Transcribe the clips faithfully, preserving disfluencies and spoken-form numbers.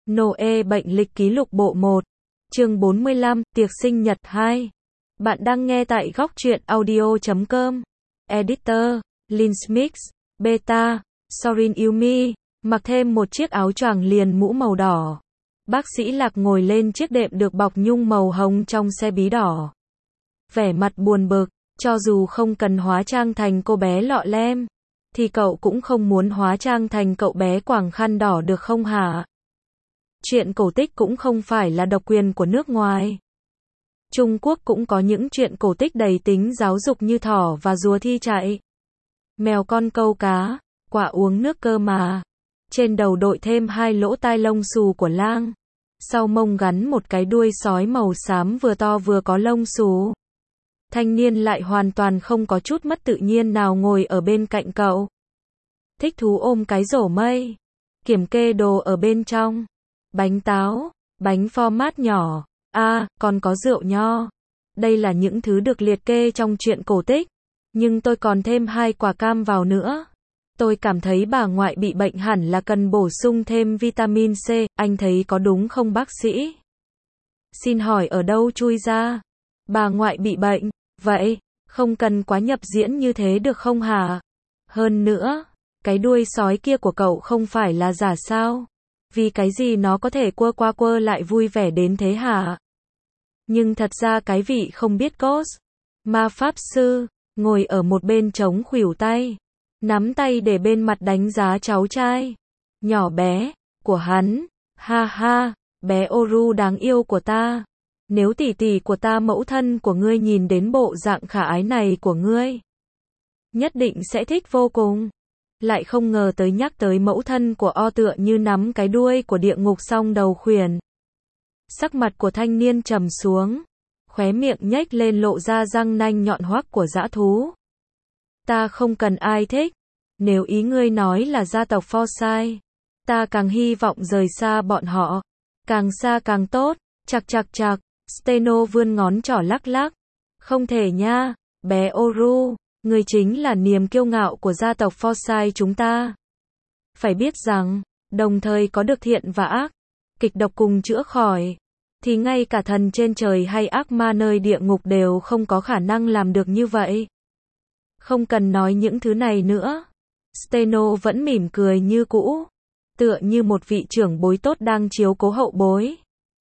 Noe bệnh lịch ký lục bộ một, chương bốn mươi lăm, tiệc sinh nhật hai. Bạn đang nghe tại góc truyện audio chấm com. Editor, Linsmix, Beta, Sorin Yumi, mặc thêm một chiếc áo choàng liền mũ màu đỏ. Bác sĩ Lạc ngồi lên chiếc đệm được bọc nhung màu hồng trong xe bí đỏ. Vẻ mặt buồn bực, cho dù không cần hóa trang thành cô bé lọ lem, thì cậu cũng không muốn hóa trang thành cậu bé quàng khăn đỏ được không hả? Chuyện cổ tích cũng không phải là độc quyền của nước ngoài. Trung Quốc cũng có những chuyện cổ tích đầy tính giáo dục như thỏ và rùa thi chạy, mèo con câu cá, quả uống nước cơ mà. Trên đầu đội thêm hai lỗ tai lông xù của lang, sau mông gắn một cái đuôi sói màu xám vừa to vừa có lông xù. Thanh niên lại hoàn toàn không có chút mất tự nhiên nào ngồi ở bên cạnh cậu. Thích thú ôm cái rổ mây, kiểm kê đồ ở bên trong. Bánh táo, bánh format nhỏ, a, à, còn có rượu nho. Đây là những thứ được liệt kê trong truyện cổ tích, nhưng tôi còn thêm hai quả cam vào nữa. Tôi cảm thấy bà ngoại bị bệnh hẳn là cần bổ sung thêm vitamin C, anh thấy có đúng không bác sĩ? Xin hỏi ở đâu chui ra? Bà ngoại bị bệnh, vậy, không cần quá nhập diễn như thế được không hả? Hơn nữa, cái đuôi sói kia của cậu không phải là giả sao? Vì cái gì nó có thể quơ qua quơ lại vui vẻ đến thế hả? Nhưng thật ra cái vị không biết cos. Ma Pháp Sư, ngồi ở một bên trống khuỷu tay, nắm tay để bên mặt đánh giá cháu trai nhỏ bé của hắn. Ha ha, bé Oru đáng yêu của ta. Nếu tỷ tỷ của ta mẫu thân của ngươi nhìn đến bộ dạng khả ái này của ngươi, nhất định sẽ thích vô cùng. Lại không ngờ tới nhắc tới mẫu thân của O tựa như nắm cái đuôi của địa ngục song đầu khuyển. Sắc mặt của thanh niên trầm xuống, khóe miệng nhếch lên lộ ra răng nanh nhọn hoắt của dã thú. Ta không cần ai thích. Nếu ý ngươi nói là gia tộc Forsyth, ta càng hy vọng rời xa bọn họ. Càng xa càng tốt. Chạc chạc chạc, Steno vươn ngón trỏ lắc lắc. Không thể nha, bé Oru. Người chính là niềm kiêu ngạo của gia tộc Forsyth chúng ta. Phải biết rằng, đồng thời có được thiện và ác, kịch độc cùng chữa khỏi, thì ngay cả thần trên trời hay ác ma nơi địa ngục đều không có khả năng làm được như vậy. Không cần nói những thứ này nữa. Steno vẫn mỉm cười như cũ, tựa như một vị trưởng bối tốt đang chiếu cố hậu bối.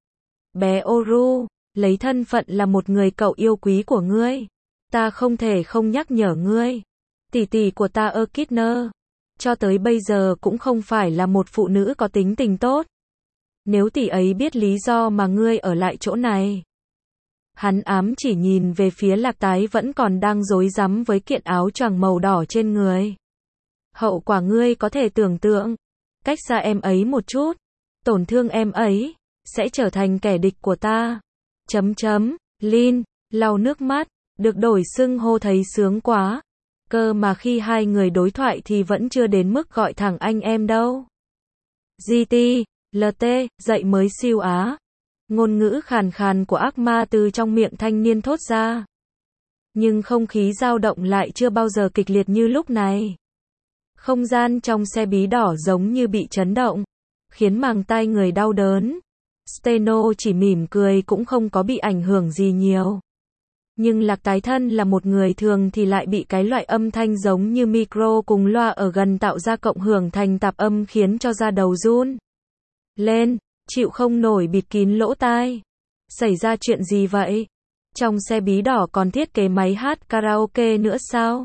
Bé Oru, lấy thân phận là một người cậu yêu quý của ngươi, ta không thể không nhắc nhở ngươi. Tỷ tỷ của ta Ekidner, cho tới bây giờ cũng không phải là một phụ nữ có tính tình tốt. Nếu tỷ ấy biết lý do mà ngươi ở lại chỗ này. Hắn ám chỉ nhìn về phía Lạc Tái vẫn còn đang rối rắm với kiện áo choàng màu đỏ trên người. Hậu quả ngươi có thể tưởng tượng. Cách xa em ấy một chút, tổn thương em ấy, sẽ trở thành kẻ địch của ta. Chấm chấm, Lin, lau nước mắt. Được đổi xưng hô thấy sướng quá. Cơ mà khi hai người đối thoại thì vẫn chưa đến mức gọi thẳng anh em đâu. giê tê, lờ tê, dậy mới siêu á. Ngôn ngữ khàn khàn của ác ma từ trong miệng thanh niên thốt ra. Nhưng không khí dao động lại chưa bao giờ kịch liệt như lúc này. Không gian trong xe bí đỏ giống như bị chấn động, khiến màng tai người đau đớn. Steno chỉ mỉm cười cũng không có bị ảnh hưởng gì nhiều. Nhưng Lạc Tái thân là một người thường thì lại bị cái loại âm thanh giống như micro cùng loa ở gần tạo ra cộng hưởng thành tạp âm khiến cho da đầu run lên, chịu không nổi bịt kín lỗ tai. Xảy ra chuyện gì vậy? Trong xe bí đỏ còn thiết kế máy hát karaoke nữa sao?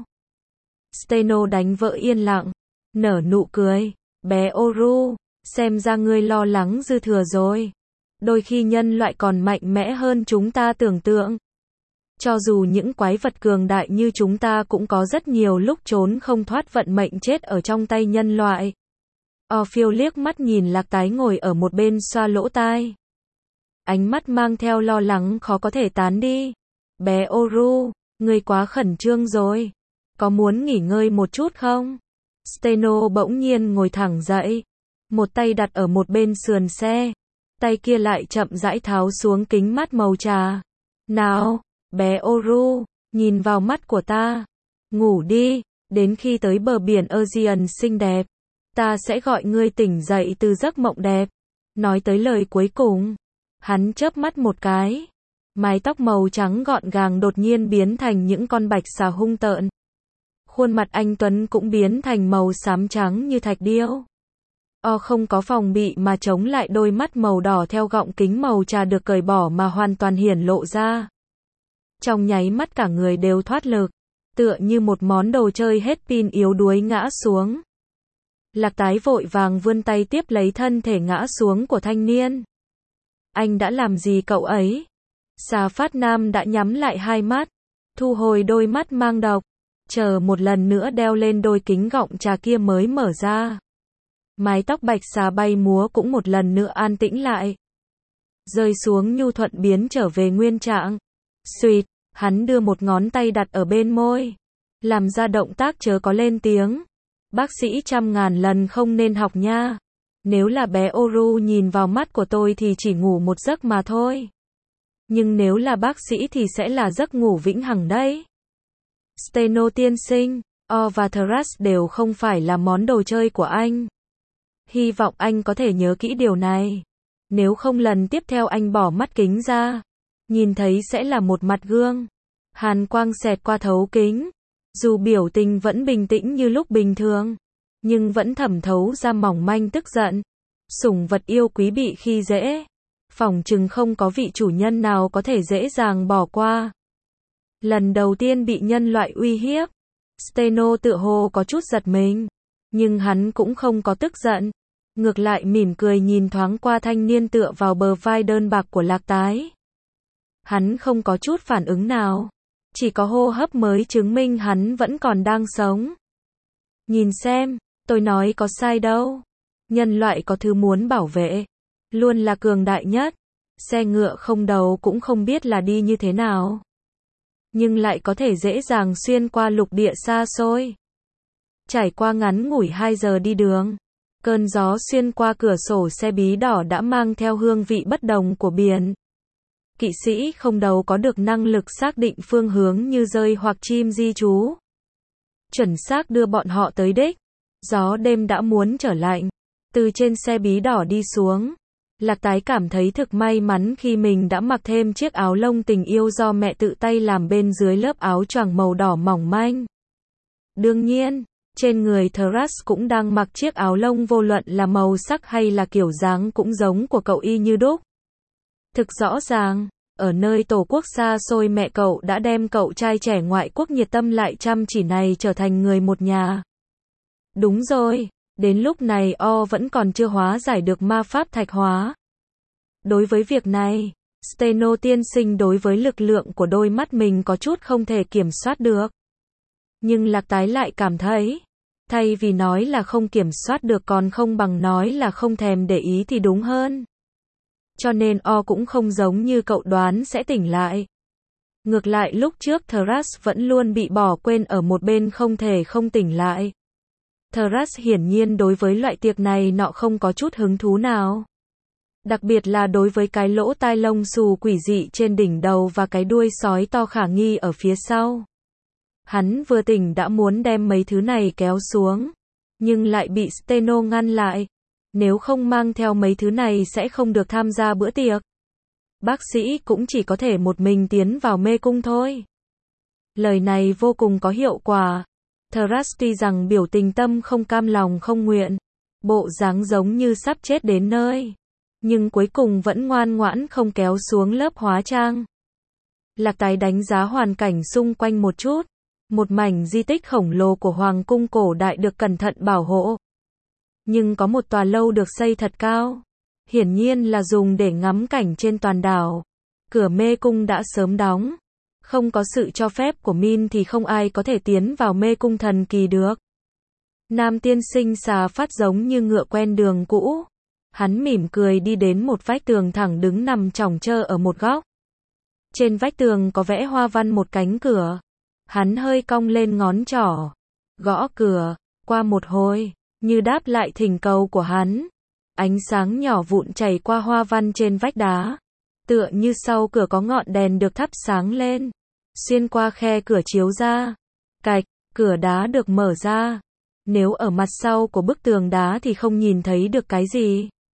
Steno đánh vỡ yên lặng, nở nụ cười. Bé Oru, xem ra ngươi lo lắng dư thừa rồi. Đôi khi nhân loại còn mạnh mẽ hơn chúng ta tưởng tượng. Cho dù những quái vật cường đại như chúng ta cũng có rất nhiều lúc trốn không thoát vận mệnh chết ở trong tay nhân loại. Orpheus liếc mắt nhìn Lạc Tái ngồi ở một bên xoa lỗ tai. Ánh mắt mang theo lo lắng khó có thể tán đi. Bé Oru, ngươi quá khẩn trương rồi. Có muốn nghỉ ngơi một chút không? Steno bỗng nhiên ngồi thẳng dậy. Một tay đặt ở một bên sườn xe. Tay kia lại chậm rãi tháo xuống kính mắt màu trà. Nào, bé Oru, nhìn vào mắt của ta. Ngủ đi, đến khi tới bờ biển Aegean xinh đẹp, ta sẽ gọi ngươi tỉnh dậy từ giấc mộng đẹp. Nói tới lời cuối cùng, hắn chớp mắt một cái. Mái tóc màu trắng gọn gàng đột nhiên biến thành những con bạch xà hung tợn. Khuôn mặt anh Tuấn cũng biến thành màu xám trắng như thạch điêu. O không có phòng bị mà chống lại đôi mắt màu đỏ theo gọng kính màu trà được cởi bỏ mà hoàn toàn hiển lộ ra. Trong nháy mắt cả người đều thoát lực, tựa như một món đồ chơi hết pin yếu đuối ngã xuống. Lạc Tái vội vàng vươn tay tiếp lấy thân thể ngã xuống của thanh niên. Anh đã làm gì cậu ấy? Xà Phát Nam đã nhắm lại hai mắt, thu hồi đôi mắt mang độc, chờ một lần nữa đeo lên đôi kính gọng trà kia mới mở ra. Mái tóc bạch xà bay múa cũng một lần nữa an tĩnh lại. Rơi xuống nhu thuận biến trở về nguyên trạng. Xuyệt, hắn đưa một ngón tay đặt ở bên môi. Làm ra động tác chớ có lên tiếng. Bác sĩ trăm ngàn lần không nên học nha. Nếu là bé Oru nhìn vào mắt của tôi thì chỉ ngủ một giấc mà thôi. Nhưng nếu là bác sĩ thì sẽ là giấc ngủ vĩnh hằng đấy. Steno tiên sinh, O và Thras đều không phải là món đồ chơi của anh. Hy vọng anh có thể nhớ kỹ điều này. Nếu không lần tiếp theo anh bỏ mắt kính ra, nhìn thấy sẽ là một mặt gương. Hàn quang xẹt qua thấu kính. Dù biểu tình vẫn bình tĩnh như lúc bình thường, nhưng vẫn thẩm thấu ra mỏng manh tức giận. Sủng vật yêu quý bị khi dễ. Phỏng chừng không có vị chủ nhân nào có thể dễ dàng bỏ qua. Lần đầu tiên bị nhân loại uy hiếp, Steno tựa hồ có chút giật mình. Nhưng hắn cũng không có tức giận. Ngược lại mỉm cười nhìn thoáng qua thanh niên tựa vào bờ vai đơn bạc của Lạc Tái. Hắn không có chút phản ứng nào. Chỉ có hô hấp mới chứng minh hắn vẫn còn đang sống. Nhìn xem, tôi nói có sai đâu. Nhân loại có thứ muốn bảo vệ. Luôn là cường đại nhất. Xe ngựa không đầu cũng không biết là đi như thế nào. Nhưng lại có thể dễ dàng xuyên qua lục địa xa xôi. Trải qua ngắn ngủi hai giờ đi đường. Cơn gió xuyên qua cửa sổ xe bí đỏ đã mang theo hương vị bất đồng của biển. Kỵ sĩ không đầu có được năng lực xác định phương hướng như rơi hoặc chim di trú. Chuẩn xác đưa bọn họ tới đích. Gió đêm đã muốn trở lạnh. Từ trên xe bí đỏ đi xuống. Lạc Tái cảm thấy thực may mắn khi mình đã mặc thêm chiếc áo lông tình yêu do mẹ tự tay làm bên dưới lớp áo choàng màu đỏ mỏng manh. Đương nhiên, trên người Thras cũng đang mặc chiếc áo lông vô luận là màu sắc hay là kiểu dáng cũng giống của cậu y như đúc. Thực rõ ràng, ở nơi tổ quốc xa xôi mẹ cậu đã đem cậu trai trẻ ngoại quốc nhiệt tâm lại chăm chỉ này trở thành người một nhà. Đúng rồi, đến lúc này O vẫn còn chưa hóa giải được ma pháp thạch hóa. Đối với việc này, Steno tiên sinh đối với lực lượng của đôi mắt mình có chút không thể kiểm soát được. Nhưng Lạc Tái lại cảm thấy, thay vì nói là không kiểm soát được còn không bằng nói là không thèm để ý thì đúng hơn. Cho nên O cũng không giống như cậu đoán sẽ tỉnh lại. Ngược lại lúc trước Thras vẫn luôn bị bỏ quên ở một bên không thể không tỉnh lại. Thras hiển nhiên đối với loại tiệc này nọ không có chút hứng thú nào. Đặc biệt là đối với cái lỗ tai lông xù quỷ dị trên đỉnh đầu và cái đuôi sói to khả nghi ở phía sau. Hắn vừa tỉnh đã muốn đem mấy thứ này kéo xuống, nhưng lại bị Steno ngăn lại. Nếu không mang theo mấy thứ này sẽ không được tham gia bữa tiệc. Bác sĩ cũng chỉ có thể một mình tiến vào mê cung thôi. Lời này vô cùng có hiệu quả. Thras tuy rằng biểu tình tâm không cam lòng không nguyện, bộ dáng giống như sắp chết đến nơi, nhưng cuối cùng vẫn ngoan ngoãn không kéo xuống lớp hóa trang. Lạc Tái đánh giá hoàn cảnh xung quanh một chút. Một mảnh di tích khổng lồ của hoàng cung cổ đại được cẩn thận bảo hộ. Nhưng có một tòa lâu được xây thật cao. Hiển nhiên là dùng để ngắm cảnh trên toàn đảo. Cửa mê cung đã sớm đóng. Không có sự cho phép của Min thì không ai có thể tiến vào mê cung thần kỳ được. Nam tiên sinh Xà Phát giống như ngựa quen đường cũ. Hắn mỉm cười đi đến một vách tường thẳng đứng nằm chỏng chơ ở một góc. Trên vách tường có vẽ hoa văn một cánh cửa. Hắn hơi cong lên ngón trỏ. Gõ cửa. Qua một hồi, như đáp lại thỉnh cầu của hắn. Ánh sáng nhỏ vụn chảy qua hoa văn trên vách đá. Tựa như sau cửa có ngọn đèn được thắp sáng lên. Xuyên qua khe cửa chiếu ra. Cạch, cửa đá được mở ra. Nếu ở mặt sau của bức tường đá thì không nhìn thấy được cái gì.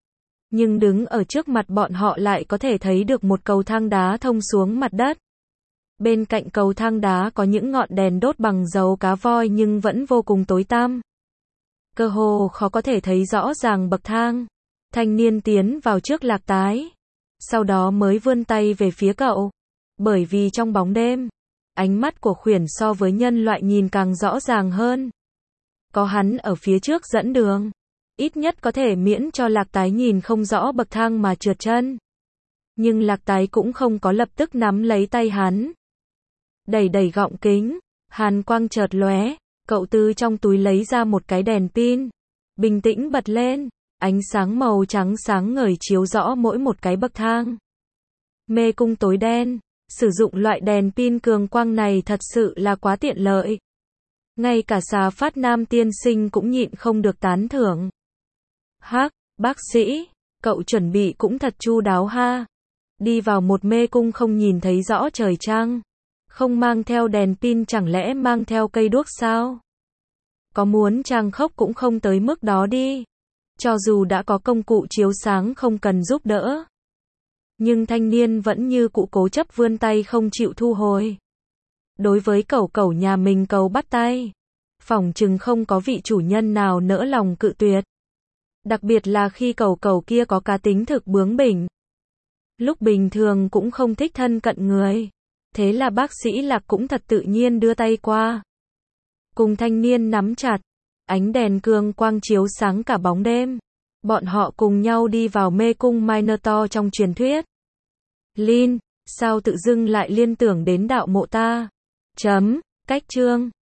Nhưng đứng ở trước mặt bọn họ lại có thể thấy được một cầu thang đá thông xuống mặt đất. Bên cạnh cầu thang đá có những ngọn đèn đốt bằng dầu cá voi nhưng vẫn vô cùng tối tăm. Cơ hồ khó có thể thấy rõ ràng bậc thang. Thanh niên tiến vào trước Lạc Tái. Sau đó mới vươn tay về phía cậu. Bởi vì trong bóng đêm, ánh mắt của khuyển so với nhân loại nhìn càng rõ ràng hơn. Có hắn ở phía trước dẫn đường. Ít nhất có thể miễn cho Lạc Tái nhìn không rõ bậc thang mà trượt chân. Nhưng Lạc Tái cũng không có lập tức nắm lấy tay hắn. Đẩy đẩy gọng kính, hàn quang chợt lóe, cậu từ trong túi lấy ra một cái đèn pin. Bình tĩnh bật lên, ánh sáng màu trắng sáng ngời chiếu rõ mỗi một cái bậc thang. Mê cung tối đen, sử dụng loại đèn pin cường quang này thật sự là quá tiện lợi. Ngay cả Xà Phát Nam tiên sinh cũng nhịn không được tán thưởng. Hắc, bác sĩ, cậu chuẩn bị cũng thật chu đáo ha. Đi vào một mê cung không nhìn thấy rõ trời trăng. Không mang theo đèn pin chẳng lẽ mang theo cây đuốc sao? Có muốn trang khốc cũng không tới mức đó đi. Cho dù đã có công cụ chiếu sáng không cần giúp đỡ. Nhưng thanh niên vẫn như cũ cố chấp vươn tay không chịu thu hồi. Đối với cẩu cẩu nhà mình cầu bắt tay. Phỏng chừng không có vị chủ nhân nào nỡ lòng cự tuyệt. Đặc biệt là khi cẩu cẩu kia có cá tính thực bướng bỉnh. Lúc bình thường cũng không thích thân cận người. Thế là bác sĩ Lạc cũng thật tự nhiên đưa tay qua. Cùng thanh niên nắm chặt. Ánh đèn cường quang chiếu sáng cả bóng đêm. Bọn họ cùng nhau đi vào mê cung Minotaur trong truyền thuyết. Lin, sao tự dưng lại liên tưởng đến đạo mộ ta? Chấm, cách chương.